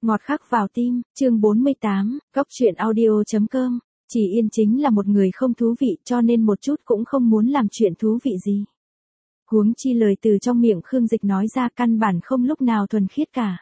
Ngọt khắc vào tim, chương 48, Góc truyện audio.com. Chỉ Yên chính là một người không thú vị cho nên một chút cũng không muốn làm chuyện thú vị gì. Huống chi lời từ trong miệng Khương Dịch nói ra căn bản không lúc nào thuần khiết cả.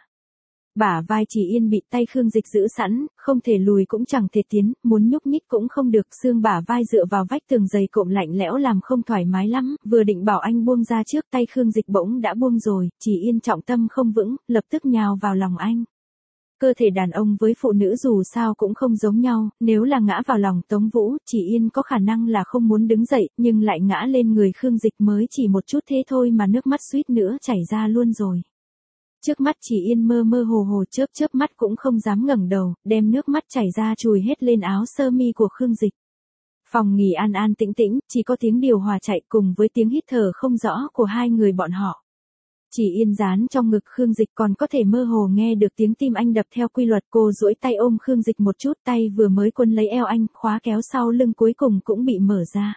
Bả vai Chỉ Yên bị tay Khương Dịch giữ sẵn, không thể lùi cũng chẳng thể tiến, muốn nhúc nhích cũng không được, xương bả vai dựa vào vách tường dày cộm lạnh lẽo làm không thoải mái lắm, vừa định bảo anh buông ra trước tay Khương Dịch bỗng đã buông rồi, Chỉ Yên trọng tâm không vững, lập tức nhào vào lòng anh. Cơ thể đàn ông với phụ nữ dù sao cũng không giống nhau, nếu là ngã vào lòng Tống Vũ, Chỉ Yên có khả năng là không muốn đứng dậy, nhưng lại ngã lên người Khương Dịch mới chỉ một chút thế thôi mà nước mắt suýt nữa chảy ra luôn rồi. Trước mắt Chỉ Yên mơ mơ hồ hồ chớp mắt cũng không dám ngẩng đầu, đem nước mắt chảy ra chùi hết lên áo sơ mi của Khương Dịch. Phòng nghỉ an an tĩnh tĩnh, chỉ có tiếng điều hòa chạy cùng với tiếng hít thở không rõ của hai người bọn họ. Chỉ Yên dán trong ngực Khương Dịch còn có thể mơ hồ nghe được tiếng tim anh đập theo quy luật, cô duỗi tay ôm Khương Dịch một chút, tay vừa mới quấn lấy eo anh, khóa kéo sau lưng cuối cùng cũng bị mở ra.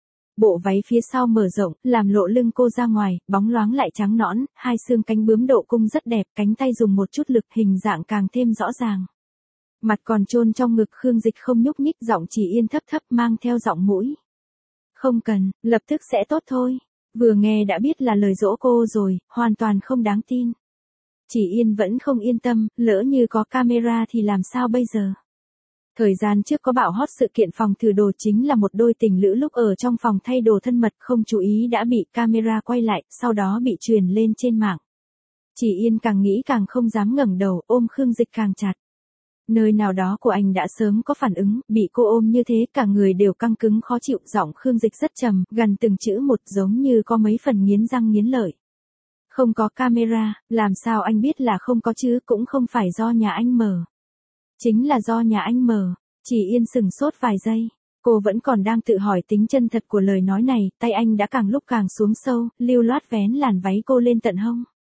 Bộ váy phía sau mở rộng, làm lộ lưng cô ra ngoài, bóng loáng lại trắng nõn, hai xương cánh bướm độ cung rất đẹp, cánh tay dùng một chút lực, hình dạng càng thêm rõ ràng. Mặt còn chôn trong ngực Khương Dịch không nhúc nhích, giọng Chỉ Yên thấp thấp mang theo giọng mũi. Không cần, lập tức sẽ tốt thôi. Vừa nghe đã biết là lời dỗ cô rồi, hoàn toàn không đáng tin. Chỉ Yên vẫn không yên tâm, lỡ như có camera thì làm sao bây giờ? Thời gian trước có bão hot sự kiện phòng thử đồ chính là một đôi tình lữ lúc ở trong phòng thay đồ thân mật không chú ý đã bị camera quay lại, sau đó bị truyền lên trên mạng. Chỉ Yên càng nghĩ càng không dám ngẩng đầu, ôm Khương Dịch càng chặt. Nơi nào đó của anh đã sớm có phản ứng, bị cô ôm như thế cả người đều căng cứng khó chịu, giọng Khương Dịch rất trầm, gần từng chữ một giống như có mấy phần nghiến răng nghiến lợi. Không có camera, làm sao anh biết là không có chứ, cũng không phải do nhà anh mở. Chính là do nhà anh mở. Chỉ Yên sừng sốt vài giây, cô vẫn còn đang tự hỏi tính chân thật của lời nói này, tay anh đã càng lúc càng xuống sâu, lưu loát vén làn váy cô lên tận hông.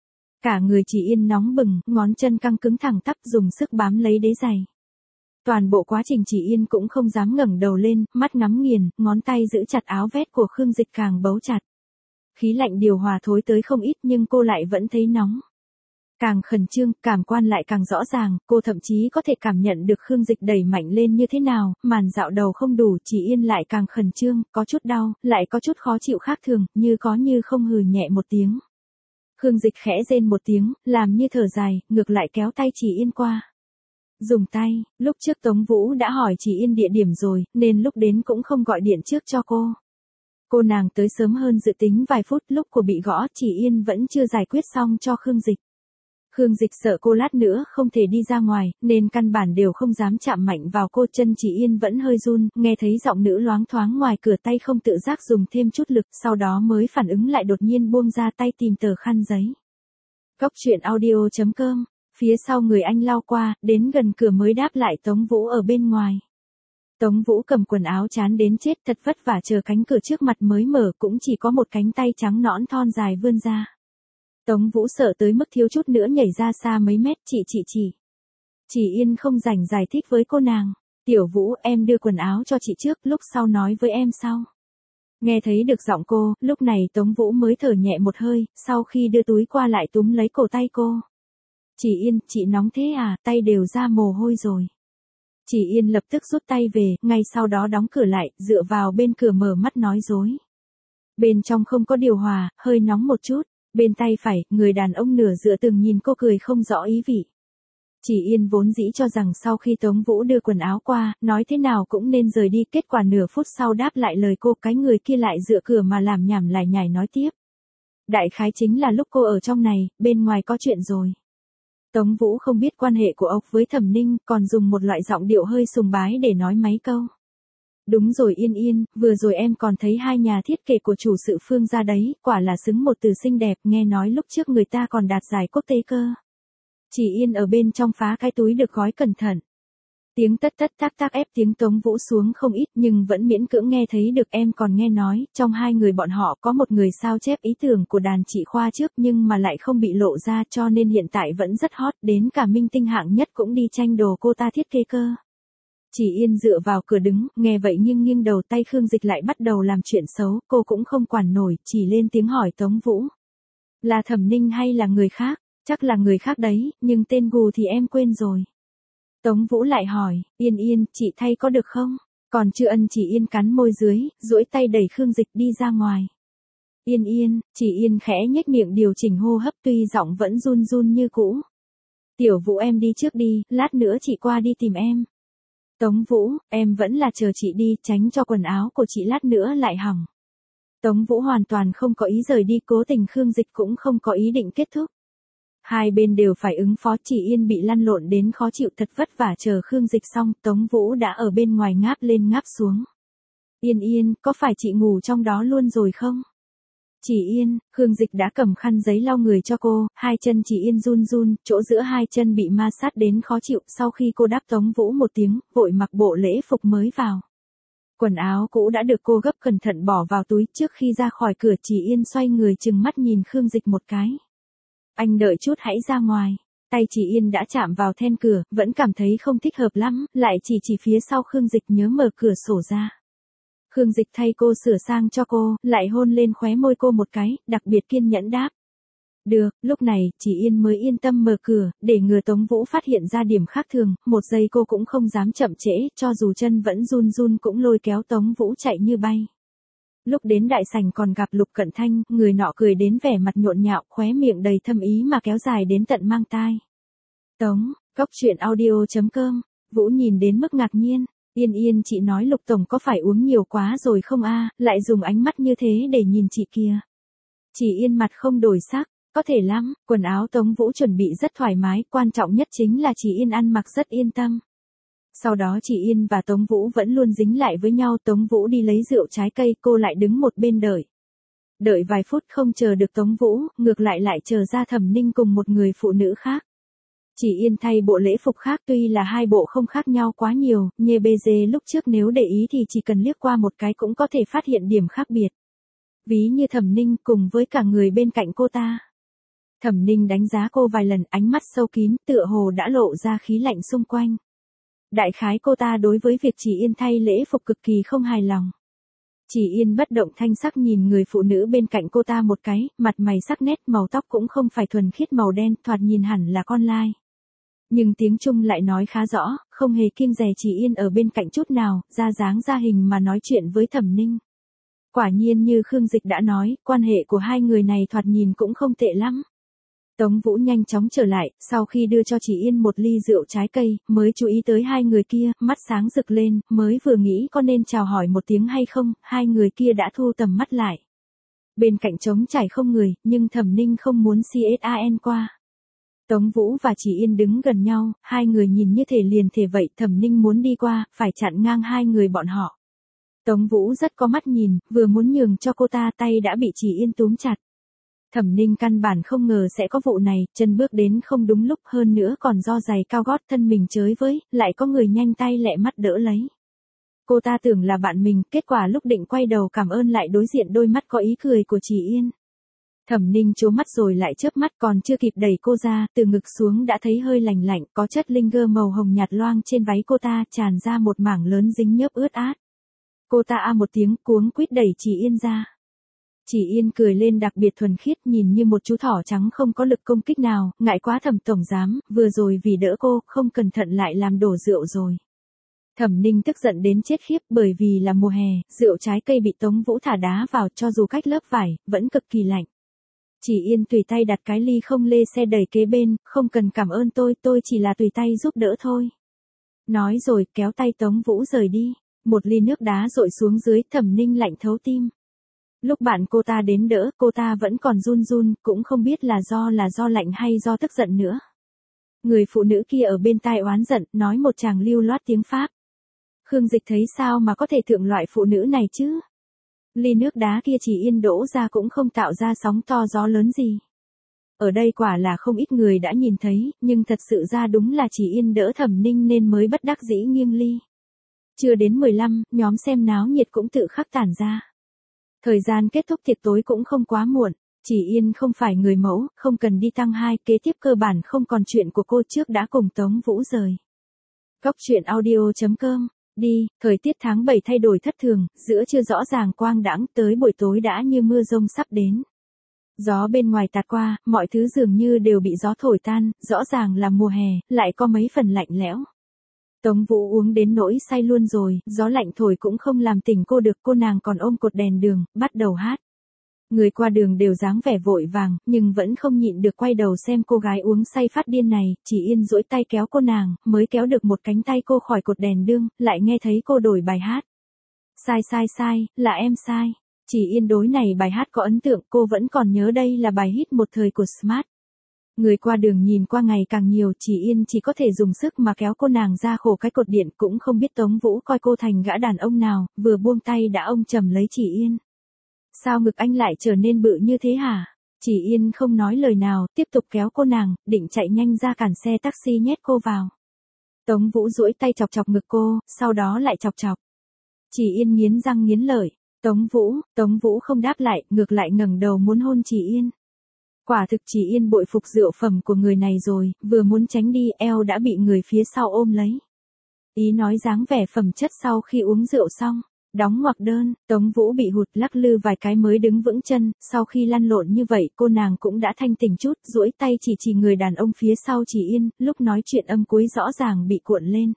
Cả người Chỉ Yên nóng bừng, ngón chân căng cứng thẳng tắp dùng sức bám lấy đế giày. Toàn bộ quá trình Chỉ Yên cũng không dám ngẩng đầu lên, mắt ngắm nghiền, ngón tay giữ chặt áo vest của Khương Dịch càng bấu chặt. Khí lạnh điều hòa thối tới không ít nhưng cô lại vẫn thấy nóng. Càng khẩn trương, cảm quan lại càng rõ ràng, cô thậm chí có thể cảm nhận được Khương Dịch đẩy mạnh lên như thế nào, màn dạo đầu không đủ, Chỉ Yên lại càng khẩn trương, có chút đau, lại có chút khó chịu khác thường, như có như không hừ nhẹ một tiếng. Khương Dịch khẽ rên một tiếng, làm như thở dài, ngược lại kéo tay Chỉ Yên qua. Dùng tay, lúc trước Tống Vũ đã hỏi Chỉ Yên địa điểm rồi, nên lúc đến cũng không gọi điện trước cho cô. Cô nàng tới sớm hơn dự tính vài phút, lúc cô bị gõ Chỉ Yên vẫn chưa giải quyết xong cho Khương Dịch. Khương Dịch sợ cô lát nữa không thể đi ra ngoài, nên căn bản đều không dám chạm mạnh vào cô, chân Chỉ Yên vẫn hơi run, nghe thấy giọng nữ loáng thoáng ngoài cửa, tay không tự giác dùng thêm chút lực, sau đó mới phản ứng lại, đột nhiên buông ra tay tìm tờ khăn giấy. Góc truyện audio.com, phía sau người anh lao qua, đến gần cửa mới đáp lại Tống Vũ ở bên ngoài. Tống Vũ cầm quần áo chán đến chết, thật vất vả chờ cánh cửa trước mặt mới mở, cũng chỉ có một cánh tay trắng nõn thon dài vươn ra. Tống Vũ sợ tới mức thiếu chút nữa nhảy ra xa mấy mét, Chỉ Yên không rảnh giải thích với cô nàng. Tiểu Vũ, em đưa quần áo cho chị trước, lúc sau nói với em sau. Nghe thấy được giọng cô, lúc này Tống Vũ mới thở nhẹ một hơi, sau khi đưa túi qua lại túm lấy cổ tay cô. Chỉ Yên, chị nóng thế à, tay đều ra mồ hôi rồi. Chỉ Yên lập tức rút tay về, ngay sau đó đóng cửa lại, dựa vào bên cửa mở mắt nói dối. Bên trong không có điều hòa, hơi nóng một chút. Bên tay phải, người đàn ông nửa dựa tường nhìn cô cười không rõ ý vị. Chỉ Yên vốn dĩ cho rằng sau khi Tống Vũ đưa quần áo qua, nói thế nào cũng nên rời đi, kết quả nửa phút sau đáp lại lời cô, cái người kia lại dựa cửa mà làm nhảm lải nhải nói tiếp. Đại khái chính là lúc cô ở trong này, bên ngoài có chuyện rồi. Tống Vũ không biết quan hệ của ông với Thẩm Ninh, còn dùng một loại giọng điệu hơi sùng bái để nói mấy câu. Đúng rồi Yên Yên, vừa rồi em còn thấy hai nhà thiết kế của chủ sự Phương ra đấy, quả là xứng một từ xinh đẹp, nghe nói lúc trước người ta còn đạt giải quốc tế cơ. Chỉ Yên ở bên trong phá cái túi được gói cẩn thận. Tiếng tất tất tác tác ép tiếng Tống Vũ xuống không ít nhưng vẫn miễn cưỡng nghe thấy được, em còn nghe nói, trong hai người bọn họ có một người sao chép ý tưởng của đàn chị Khoa trước nhưng mà lại không bị lộ ra cho nên hiện tại vẫn rất hot, đến cả minh tinh hạng nhất cũng đi tranh đồ cô ta thiết kế cơ. Chỉ Yên dựa vào cửa đứng, nghe vậy nhưng nghiêng đầu, tay Khương Dịch lại bắt đầu làm chuyện xấu, cô cũng không quản nổi, chỉ lên tiếng hỏi Tống Vũ. Là Thẩm Ninh hay là người khác? Chắc là người khác đấy, nhưng tên gù thì em quên rồi. Tống Vũ lại hỏi, Yên Yên, chị thay có được không? Còn chưa ân chị Yên cắn môi dưới, duỗi tay đẩy Khương Dịch đi ra ngoài. Yên Yên, chị Yên khẽ nhếch miệng điều chỉnh hô hấp tuy giọng vẫn run run như cũ. Tiểu Vũ em đi trước đi, lát nữa chị qua đi tìm em. Tống Vũ, em vẫn là chờ chị đi, tránh cho quần áo của chị lát nữa lại hỏng. Tống Vũ hoàn toàn không có ý rời đi, cố tình Khương Dịch cũng không có ý định kết thúc. Hai bên đều phải ứng phó, chị Yên bị lăn lộn đến khó chịu thật vất vả, chờ Khương Dịch xong, Tống Vũ đã ở bên ngoài ngáp lên ngáp xuống. Yên Yên, có phải chị ngủ trong đó luôn rồi không? Chị Yên, Khương Dịch đã cầm khăn giấy lau người cho cô, hai chân chị Yên run run, chỗ giữa hai chân bị ma sát đến khó chịu, sau khi cô đáp Tống Vũ một tiếng, vội mặc bộ lễ phục mới vào. Quần áo cũ đã được cô gấp cẩn thận bỏ vào túi, trước khi ra khỏi cửa chị Yên xoay người trừng mắt nhìn Khương Dịch một cái. Anh đợi chút hãy ra ngoài. Tay chị Yên đã chạm vào then cửa, vẫn cảm thấy không thích hợp lắm, lại chỉ phía sau Khương Dịch nhớ mở cửa sổ ra. Khương Dịch thay cô sửa sang cho cô, lại hôn lên khóe môi cô một cái, đặc biệt kiên nhẫn đáp. Được, lúc này, chị Yên mới yên tâm mở cửa, để ngừa Tống Vũ phát hiện ra điểm khác thường, một giây cô cũng không dám chậm trễ, cho dù chân vẫn run run cũng lôi kéo Tống Vũ chạy như bay. Lúc đến đại sảnh còn gặp Lục Cận Thanh, người nọ cười đến vẻ mặt nhộn nhạo, khóe miệng đầy thâm ý mà kéo dài đến tận mang tai. Tống, Cốc Truyện Audio.com, Vũ nhìn đến mức ngạc nhiên. Yên Yên, chị nói Lục Tổng có phải uống nhiều quá rồi không a, lại dùng ánh mắt như thế để nhìn chị kia. Chị Yên mặt không đổi sắc, có thể lắm, quần áo Tống Vũ chuẩn bị rất thoải mái, quan trọng nhất chính là chị Yên ăn mặc rất yên tâm. Sau đó chị Yên và Tống Vũ vẫn luôn dính lại với nhau, Tống Vũ đi lấy rượu trái cây, cô lại đứng một bên đợi. Đợi vài phút không chờ được Tống Vũ, ngược lại chờ ra Thẩm Ninh cùng một người phụ nữ khác. Chị Yên thay bộ lễ phục khác, tuy là hai bộ không khác nhau quá nhiều, như bê dê lúc trước nếu để ý thì chỉ cần liếc qua một cái cũng có thể phát hiện điểm khác biệt. Ví như Thẩm Ninh cùng với cả người bên cạnh cô ta. Thẩm Ninh đánh giá cô vài lần, ánh mắt sâu kín, tựa hồ đã lộ ra khí lạnh xung quanh. Đại khái cô ta đối với việc chị Yên thay lễ phục cực kỳ không hài lòng. Chị Yên bất động thanh sắc nhìn người phụ nữ bên cạnh cô ta một cái, mặt mày sắc nét, màu tóc cũng không phải thuần khiết màu đen, thoạt nhìn hẳn là con lai. Nhưng tiếng Trung lại nói khá rõ, không hề kiêng dè chị Yên ở bên cạnh chút nào, ra dáng ra hình mà nói chuyện với Thẩm Ninh. Quả nhiên như Khương Dịch đã nói, quan hệ của hai người này thoạt nhìn cũng không tệ lắm. Tống Vũ nhanh chóng trở lại, sau khi đưa cho chị Yên một ly rượu trái cây, mới chú ý tới hai người kia, mắt sáng rực lên, mới vừa nghĩ có nên chào hỏi một tiếng hay không, hai người kia đã thu tầm mắt lại. Bên cạnh trống trải không người, nhưng Thẩm Ninh không muốn CSAN qua. Tống Vũ và chị Yên đứng gần nhau, hai người nhìn như thể liền thể vậy, Thẩm Ninh muốn đi qua, phải chặn ngang hai người bọn họ. Tống Vũ rất có mắt nhìn, vừa muốn nhường cho cô ta, tay đã bị chị Yên túm chặt. Thẩm Ninh căn bản không ngờ sẽ có vụ này, chân bước đến không đúng lúc, hơn nữa còn do giày cao gót thân mình chới với, lại có người nhanh tay lẹ mắt đỡ lấy. Cô ta tưởng là bạn mình, kết quả lúc định quay đầu cảm ơn lại đối diện đôi mắt có ý cười của chị Yên. Thẩm Ninh trố mắt rồi lại chớp mắt, còn chưa kịp đẩy cô ra, từ ngực xuống đã thấy hơi lạnh lạnh, có chất linh gơ màu hồng nhạt loang trên váy cô ta, tràn ra một mảng lớn dính nhớp ướt át. Cô ta a một tiếng cuống quýt đẩy chị Yên ra. Chị Yên cười lên đặc biệt thuần khiết, nhìn như một chú thỏ trắng không có lực công kích nào, ngại quá Thẩm tổng giám, vừa rồi vì đỡ cô, không cẩn thận lại làm đổ rượu rồi. Thẩm Ninh tức giận đến chết khiếp, bởi vì là mùa hè, rượu trái cây bị Tống Vũ thả đá vào, cho dù cách lớp vải, vẫn cực kỳ lạnh. Chị Yên tùy tay đặt cái ly không lê xe đẩy kế bên, không cần cảm ơn tôi chỉ là tùy tay giúp đỡ thôi. Nói rồi kéo tay Tống Vũ rời đi, một ly nước đá rội xuống dưới, Thẩm Ninh lạnh thấu tim. Lúc bạn cô ta đến đỡ, cô ta vẫn còn run run, cũng không biết là do lạnh hay do tức giận nữa. Người phụ nữ kia ở bên tai oán giận, nói một tràng lưu loát tiếng Pháp. Khương Dịch thấy sao mà có thể thượng loại phụ nữ này chứ? Ly nước đá kia chỉ Yên đổ ra cũng không tạo ra sóng to gió lớn gì. Ở đây quả là không ít người đã nhìn thấy, nhưng thật sự ra đúng là chỉ Yên đỡ Thẩm Ninh nên mới bất đắc dĩ nghiêng ly. Chưa đến 15, nhóm xem náo nhiệt cũng tự khắc tản ra. Thời gian kết thúc tiệc tối cũng không quá muộn, chỉ Yên không phải người mẫu, không cần đi tăng 2, kế tiếp cơ bản không còn chuyện của cô trước đã cùng Tống Vũ rời. Cốc Truyện Audio.com, đi, thời tiết tháng 7 thay đổi thất thường, giữa trưa rõ ràng quang đãng, tới buổi tối đã như mưa rông sắp đến. Gió bên ngoài tạt qua, mọi thứ dường như đều bị gió thổi tan, rõ ràng là mùa hè, lại có mấy phần lạnh lẽo. Tống Vũ uống đến nỗi say luôn rồi, gió lạnh thổi cũng không làm tỉnh cô được, cô nàng còn ôm cột đèn đường, bắt đầu hát. Người qua đường đều dáng vẻ vội vàng, nhưng vẫn không nhịn được quay đầu xem cô gái uống say phát điên này, chỉ yên duỗi tay kéo cô nàng, mới kéo được một cánh tay cô khỏi cột đèn đường, lại nghe thấy cô đổi bài hát. Sai, là em sai. Chỉ yên đối này bài hát có ấn tượng, cô vẫn còn nhớ đây là bài hit một thời của Smart. Người qua đường nhìn qua ngày càng nhiều, chỉ yên chỉ có thể dùng sức mà kéo cô nàng ra khổ cái cột điện, cũng không biết Tống Vũ coi cô thành gã đàn ông nào, vừa buông tay đã ôm chầm lấy chỉ yên. Sao ngực anh lại trở nên bự như thế hả? Chỉ yên không nói lời nào, tiếp tục kéo cô nàng, định chạy nhanh ra cản xe taxi nhét cô vào. Tống Vũ duỗi tay chọc chọc ngực cô, sau đó lại chọc chọc. Chỉ yên nghiến răng nghiến lợi. Tống Vũ không đáp lại, ngược lại ngẩng đầu muốn hôn Chỉ Yên. Quả thực Chỉ Yên bội phục rượu phẩm của người này rồi, vừa muốn tránh đi, eo đã bị người phía sau ôm lấy. Ý nói dáng vẻ phẩm chất sau khi uống rượu xong, đóng ngoặc đơn, Tống Vũ bị hụt lắc lư vài cái mới đứng vững chân, sau khi lăn lộn như vậy cô nàng cũng đã thanh tỉnh chút, duỗi tay chỉ người đàn ông phía sau Chỉ Yên, lúc nói chuyện âm cuối rõ ràng bị cuộn lên.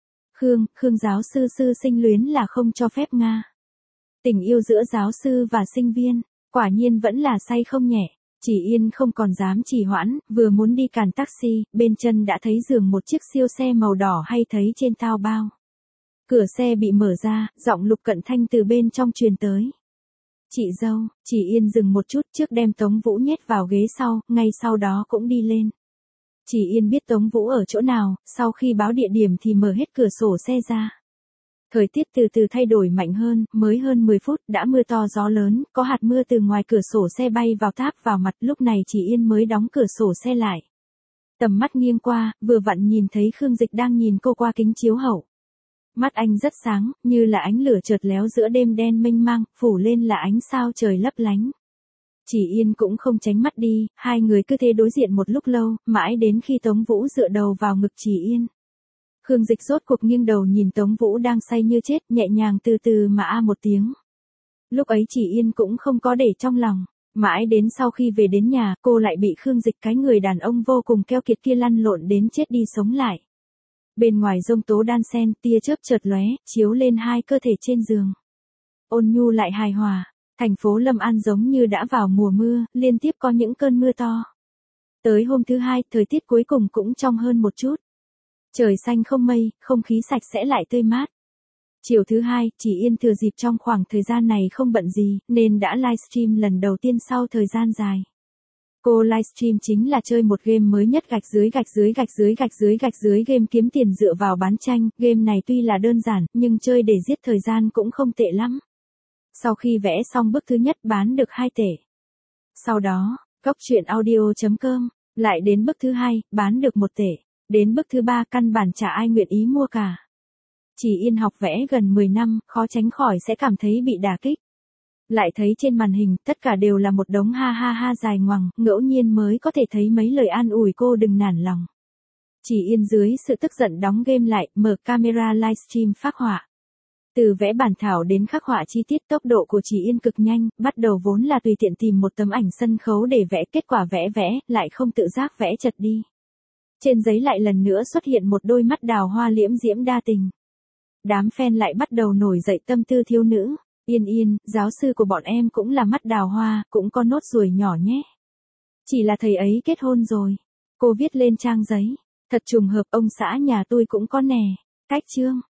Khương giáo sư sinh luyến là không cho phép Nga. Tình yêu giữa giáo sư và sinh viên, quả nhiên vẫn là say không nhẹ. Chỉ Yên không còn dám trì hoãn, vừa muốn đi cản taxi, bên chân đã thấy giường một chiếc siêu xe màu đỏ hay thấy trên Taobao. Cửa xe bị mở ra, giọng Lục Cận Thanh từ bên trong truyền tới. Chị dâu, Chỉ Yên dừng một chút trước đem Tống Vũ nhét vào ghế sau, ngay sau đó cũng đi lên. Chỉ Yên biết Tống Vũ ở chỗ nào, sau khi báo địa điểm thì mở hết cửa sổ xe ra. Thời tiết từ từ thay đổi mạnh hơn, mới hơn 10 phút đã mưa to gió lớn, có hạt mưa từ ngoài cửa sổ xe bay vào táp vào mặt, lúc này Chỉ Yên mới đóng cửa sổ xe lại. Tầm mắt nghiêng qua, vừa vặn nhìn thấy Khương Dịch đang nhìn cô qua kính chiếu hậu. Mắt anh rất sáng, như là ánh lửa chợt léo giữa đêm đen mênh mang, phủ lên là ánh sao trời lấp lánh. Chỉ Yên cũng không tránh mắt đi, hai người cứ thế đối diện một lúc lâu, mãi đến khi Tống Vũ dựa đầu vào ngực Chỉ Yên. Khương Dịch rốt cuộc nghiêng đầu nhìn Tống Vũ đang say như chết, nhẹ nhàng từ từ mà a một tiếng. Lúc ấy Chỉ Yên cũng không có để trong lòng, mãi đến sau khi về đến nhà, cô lại bị Khương Dịch cái người đàn ông vô cùng keo kiệt kia lăn lộn đến chết đi sống lại. Bên ngoài giông tố đan sen, tia chớp chợt lóe, chiếu lên hai cơ thể trên giường. Ôn nhu lại hài hòa, thành phố Lâm An giống như đã vào mùa mưa, liên tiếp có những cơn mưa to. Tới hôm thứ hai, thời tiết cuối cùng cũng trong hơn một chút. Trời xanh không mây, không khí sạch sẽ lại tươi mát. Chiều thứ hai, Chỉ Yên thừa dịp trong khoảng thời gian này không bận gì, nên đã livestream lần đầu tiên sau thời gian dài. Cô livestream chính là chơi một game mới nhất gạch dưới game kiếm tiền dựa vào bán tranh, game này tuy là đơn giản, nhưng chơi để giết thời gian cũng không tệ lắm. Sau khi vẽ xong bước thứ nhất bán được 2 tể. Sau đó, goctruyện.audio.com, lại đến bước thứ hai, bán được 1 tể. Đến bước thứ 3 căn bản chả ai nguyện ý mua cả. Chỉ Yên học vẽ gần 10 năm, khó tránh khỏi sẽ cảm thấy bị đả kích. Lại thấy trên màn hình, tất cả đều là một đống ha ha ha dài ngoằng, ngẫu nhiên mới có thể thấy mấy lời an ủi cô đừng nản lòng. Chỉ Yên dưới sự tức giận đóng game lại, mở camera livestream phác họa. Từ vẽ bản thảo đến khắc họa chi tiết, tốc độ của Chỉ Yên cực nhanh, bắt đầu vốn là tùy tiện tìm một tấm ảnh sân khấu để vẽ, kết quả vẽ, lại không tự giác vẽ chật đi. Trên giấy lại lần nữa xuất hiện một đôi mắt đào hoa liễm diễm đa tình. Đám fan lại bắt đầu nổi dậy tâm tư thiếu nữ. Yên, giáo sư của bọn em cũng là mắt đào hoa, cũng có nốt ruồi nhỏ nhé. Chỉ là thầy ấy kết hôn rồi. Cô viết lên trang giấy. Thật trùng hợp, ông xã nhà tôi cũng có nè. Cách chương.